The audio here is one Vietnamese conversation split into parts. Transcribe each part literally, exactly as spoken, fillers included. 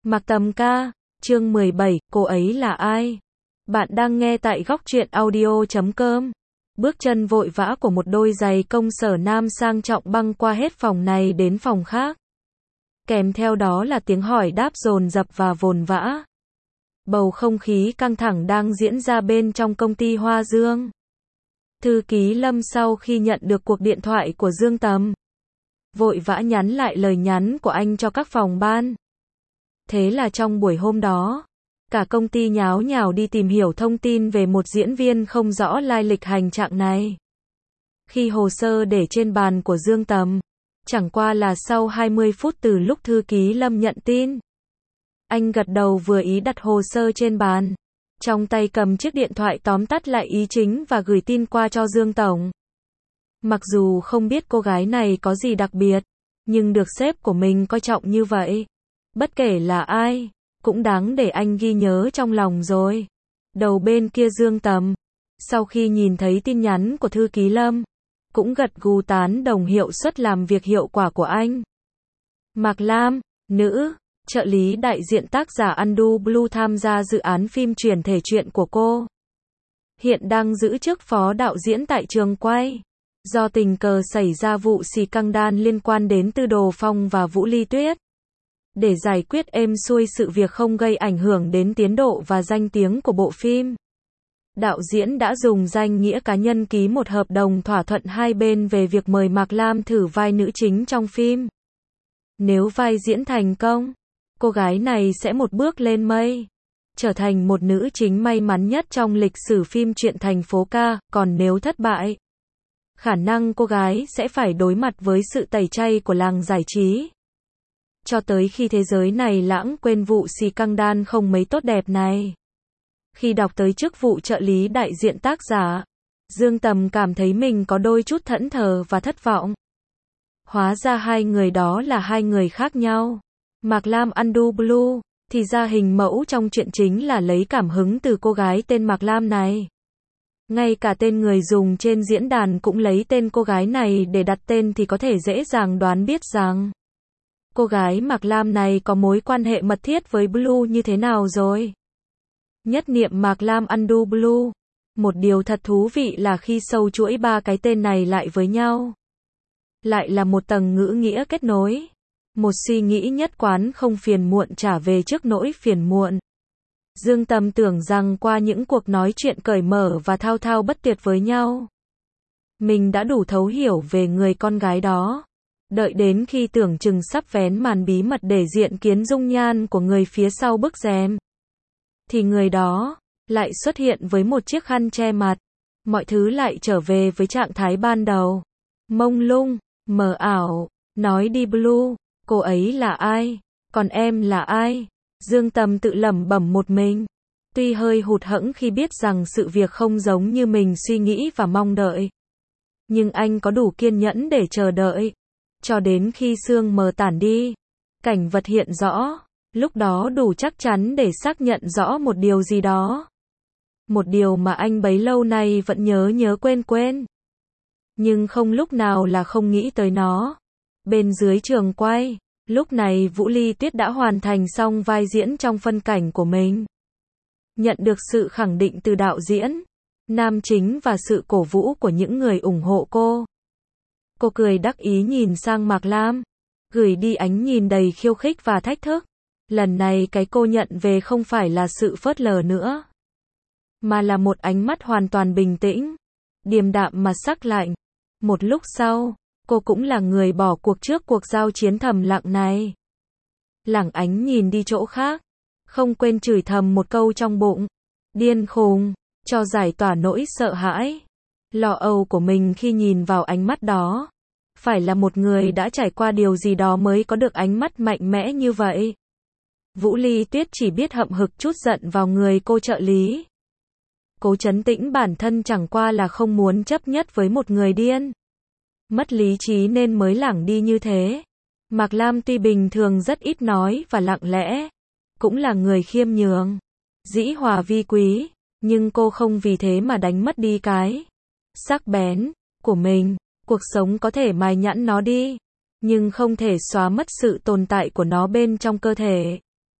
Mạc Tầm ca, chương mười bảy, cô ấy là ai? Bạn đang nghe tại góc truyện audio chấm com. Bước chân vội vã của một đôi giày công sở nam sang trọng băng qua hết phòng này đến phòng khác. Kèm theo đó là tiếng hỏi đáp dồn dập và vồn vã. Bầu không khí căng thẳng đang diễn ra bên trong công ty Hoa Dương. Thư ký Lâm sau khi nhận được cuộc điện thoại của Dương Tầm, vội vã nhắn lại lời nhắn của anh cho các phòng ban. Thế là trong buổi hôm đó, cả công ty nháo nhào đi tìm hiểu thông tin về một diễn viên không rõ lai lịch hành trạng này. Khi hồ sơ để trên bàn của Dương Tầm, chẳng qua là sau hai mươi phút từ lúc thư ký Lâm nhận tin. Anh gật đầu vừa ý đặt hồ sơ trên bàn, trong tay cầm chiếc điện thoại tóm tắt lại ý chính và gửi tin qua cho Dương Tổng. Mặc dù không biết cô gái này có gì đặc biệt, nhưng được sếp của mình coi trọng như vậy, bất kể là ai, cũng đáng để anh ghi nhớ trong lòng rồi. Đầu bên kia Dương Tầm, sau khi nhìn thấy tin nhắn của thư ký Lâm, cũng gật gù tán đồng hiệu suất làm việc hiệu quả của anh. Mạc Lam, nữ, trợ lý đại diện tác giả Undo Blue tham gia dự án phim chuyển thể truyện của cô. Hiện đang giữ chức phó đạo diễn tại trường quay. Do tình cờ xảy ra vụ xì căng đan liên quan đến Tư Đồ Phong và Vũ Ly Tuyết. Để giải quyết êm xuôi sự việc không gây ảnh hưởng đến tiến độ và danh tiếng của bộ phim, đạo diễn đã dùng danh nghĩa cá nhân ký một hợp đồng thỏa thuận hai bên về việc mời Mạc Lam thử vai nữ chính trong phim. Nếu vai diễn thành công, cô gái này sẽ một bước lên mây, trở thành một nữ chính may mắn nhất trong lịch sử phim truyện thành phố ca, còn nếu thất bại, khả năng cô gái sẽ phải đối mặt với sự tẩy chay của làng giải trí. Cho tới khi thế giới này lãng quên vụ xì căng đan không mấy tốt đẹp này. Khi đọc tới chức vụ trợ lý đại diện tác giả, Dương Tầm cảm thấy mình có đôi chút thẫn thờ và thất vọng. Hóa ra hai người đó là hai người khác nhau. Mạc Lam Undo Blue, thì ra hình mẫu trong truyện chính là lấy cảm hứng từ cô gái tên Mạc Lam này. Ngay cả tên người dùng trên diễn đàn cũng lấy tên cô gái này để đặt tên thì có thể dễ dàng đoán biết rằng cô gái Mạc Lam này có mối quan hệ mật thiết với Blue như thế nào rồi. Nhất niệm Mạc Lam Undo Blue. Một điều thật thú vị là khi sâu chuỗi ba cái tên này lại với nhau, lại là một tầng ngữ nghĩa kết nối. Một suy nghĩ nhất quán không phiền muộn trả về trước nỗi phiền muộn. Dương Tầm tưởng rằng qua những cuộc nói chuyện cởi mở và thao thao bất tuyệt với nhau, mình đã đủ thấu hiểu về người con gái đó. Đợi đến khi tưởng chừng sắp vén màn bí mật để diện kiến dung nhan của người phía sau bức rèm, thì người đó lại xuất hiện với một chiếc khăn che mặt. Mọi thứ lại trở về với trạng thái ban đầu. Mông lung, mờ ảo. Nói đi Blue, cô ấy là ai? Còn em là ai? Dương Tầm tự lẩm bẩm một mình. Tuy hơi hụt hẫng khi biết rằng sự việc không giống như mình suy nghĩ và mong đợi, nhưng anh có đủ kiên nhẫn để chờ đợi. Cho đến khi sương mờ tản đi, cảnh vật hiện rõ, lúc đó đủ chắc chắn để xác nhận rõ một điều gì đó. Một điều mà anh bấy lâu nay vẫn nhớ nhớ quên quên. Nhưng không lúc nào là không nghĩ tới nó. Bên dưới trường quay, lúc này Vũ Ly Tuyết đã hoàn thành xong vai diễn trong phân cảnh của mình. Nhận được sự khẳng định từ đạo diễn, nam chính và sự cổ vũ của những người ủng hộ cô. Cô cười đắc ý nhìn sang Mạc Lam, gửi đi ánh nhìn đầy khiêu khích và thách thức. Lần này cái cô nhận về không phải là sự phớt lờ nữa, mà là một ánh mắt hoàn toàn bình tĩnh, điềm đạm mà sắc lạnh. Một lúc sau, cô cũng là người bỏ cuộc trước cuộc giao chiến thầm lặng này. Lảng ánh nhìn đi chỗ khác, không quên chửi thầm một câu trong bụng. Điên khùng, cho giải tỏa nỗi sợ hãi, lo âu của mình khi nhìn vào ánh mắt đó. Phải là một người đã trải qua điều gì đó mới có được ánh mắt mạnh mẽ như vậy. Vũ Ly Tuyết chỉ biết hậm hực trút giận vào người cô trợ lý. Cố trấn tĩnh bản thân chẳng qua là không muốn chấp nhất với một người điên, mất lý trí nên mới lảng đi như thế. Mạc Lam tuy bình thường rất ít nói và lặng lẽ, cũng là người khiêm nhường, dĩ hòa vi quý, nhưng cô không vì thế mà đánh mất đi cái sắc bén của mình. Cuộc sống có thể mài nhẵn nó đi, nhưng không thể xóa mất sự tồn tại của nó bên trong cơ thể.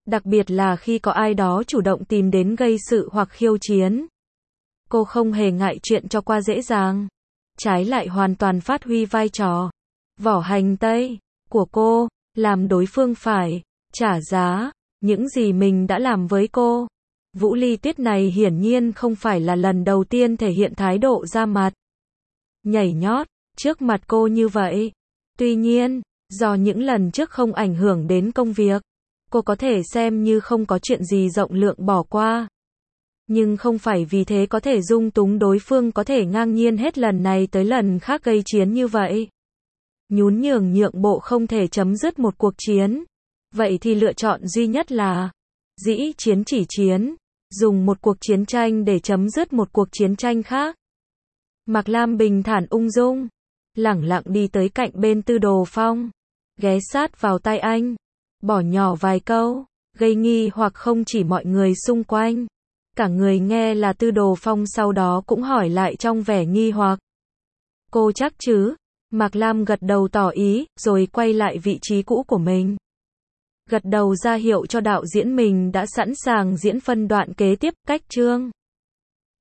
Đặc biệt là khi có ai đó chủ động tìm đến gây sự hoặc khiêu chiến. Cô không hề ngại chuyện cho qua dễ dàng. Trái lại hoàn toàn phát huy vai trò vỏ hành tây của cô, làm đối phương phải trả giá những gì mình đã làm với cô. Vũ Ly Tuyết này hiển nhiên không phải là lần đầu tiên thể hiện thái độ ra mặt, nhảy nhót trước mặt cô như vậy. Tuy nhiên, do những lần trước không ảnh hưởng đến công việc, cô có thể xem như không có chuyện gì rộng lượng bỏ qua. Nhưng không phải vì thế có thể dung túng đối phương có thể ngang nhiên hết lần này tới lần khác gây chiến như vậy. Nhún nhường nhượng bộ không thể chấm dứt một cuộc chiến. Vậy thì lựa chọn duy nhất là dĩ chiến chỉ chiến, dùng một cuộc chiến tranh để chấm dứt một cuộc chiến tranh khác. Mạc Lam bình thản ung dung, lẳng lặng đi tới cạnh bên Tư Đồ Phong, ghé sát vào tai anh, bỏ nhỏ vài câu, gây nghi hoặc không chỉ mọi người xung quanh. Cả người nghe là Tư Đồ Phong sau đó cũng hỏi lại trong vẻ nghi hoặc. Cô chắc chứ? Mạc Lam gật đầu tỏ ý, rồi quay lại vị trí cũ của mình. Gật đầu ra hiệu cho đạo diễn mình đã sẵn sàng diễn phân đoạn kế tiếp, cách chương.